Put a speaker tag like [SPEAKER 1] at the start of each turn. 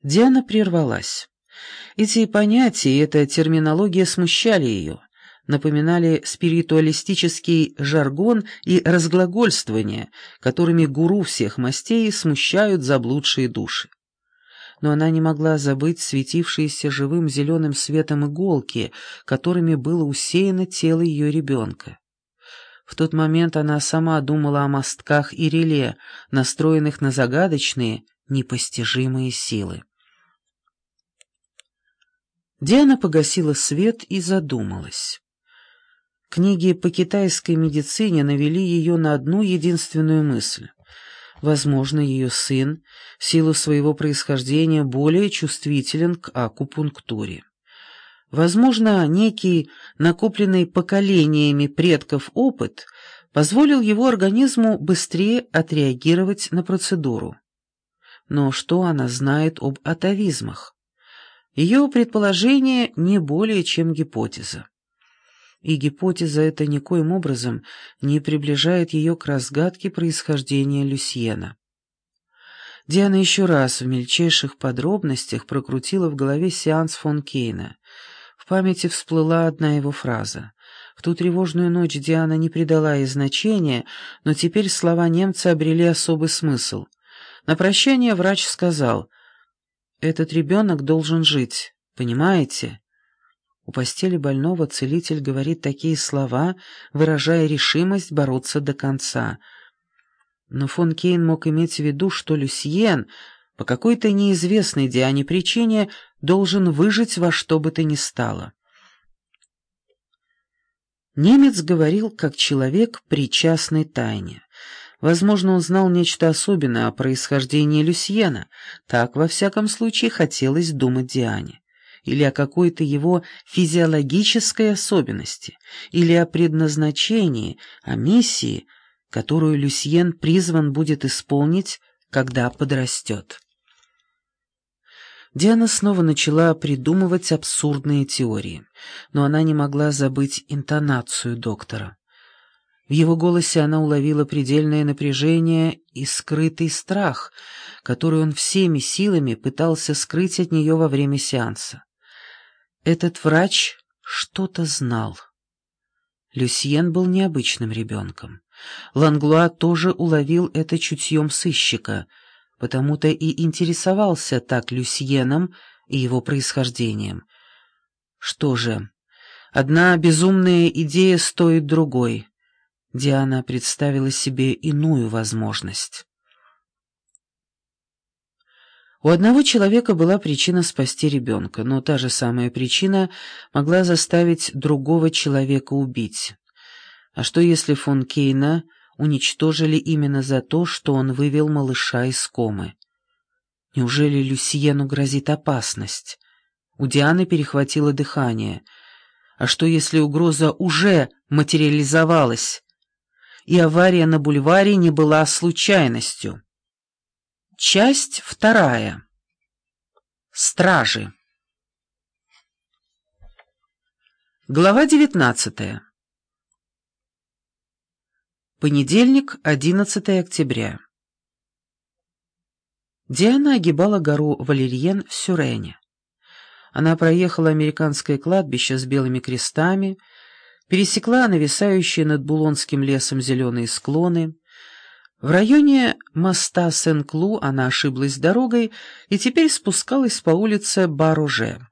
[SPEAKER 1] Диана прервалась. Эти понятия и эта терминология смущали ее, напоминали спиритуалистический жаргон и разглагольствования, которыми гуру всех мастей смущают заблудшие души. Но она не могла забыть светившиеся живым зеленым светом иголки, которыми было усеяно тело ее ребенка. В тот момент она сама думала о мостках и реле, настроенных на загадочные, непостижимые силы. Диана погасила свет и задумалась. Книги по китайской медицине навели ее на одну единственную мысль. Возможно, ее сын, в силу своего происхождения, более чувствителен к акупунктуре. Возможно, некий накопленный поколениями предков опыт позволил его организму быстрее отреагировать на процедуру. Но что она знает об атавизмах? Ее предположение не более чем гипотеза. И гипотеза эта никоим образом не приближает ее к разгадке происхождения Люсьена. Диана еще раз в мельчайших подробностях прокрутила в голове сеанс фон Кейна. В памяти всплыла одна его фраза. В ту тревожную ночь Диана не придала ей значения, но теперь слова немца обрели особый смысл. На прощание врач сказал: «Этот ребенок должен жить, понимаете?» У постели больного целитель говорит такие слова, выражая решимость бороться до конца. Но фон Кейн мог иметь в виду, что Люсьен по какой-то неизвестной Диане причине должен выжить во что бы то ни стало. Немец говорил как человек причастный тайне. Возможно, он знал нечто особенное о происхождении Люсьена, так, во всяком случае, хотелось думать Диане. Или о какой-то его физиологической особенности, или о предназначении, о миссии, которую Люсьен призван будет исполнить, когда подрастет. Диана снова начала придумывать абсурдные теории, но она не могла забыть интонацию доктора. В его голосе она уловила предельное напряжение и скрытый страх, который он всеми силами пытался скрыть от нее во время сеанса. Этот врач что-то знал. Люсьен был необычным ребенком. Ланглуа тоже уловил это чутьем сыщика, потому-то и интересовался так Люсьеном и его происхождением. Что же, одна безумная идея стоит другой. Диана представила себе иную возможность. У одного человека была причина спасти ребенка, но та же самая причина могла заставить другого человека убить. А что если фон Кейна уничтожили именно за то, что он вывел малыша из комы? Неужели Люсьену грозит опасность? У Дианы перехватило дыхание. А что если угроза уже материализовалась, и авария на бульваре не была случайностью? Часть 2. Стражи. Глава 19. Понедельник, 11 октября. Диана огибала гору Валерьен в Сюрене. Она проехала американское кладбище с белыми крестами, пересекла нависающие над Булонским лесом зеленые склоны. В районе моста Сен-Клу она ошиблась дорогой и теперь спускалась по улице Бар-Роже.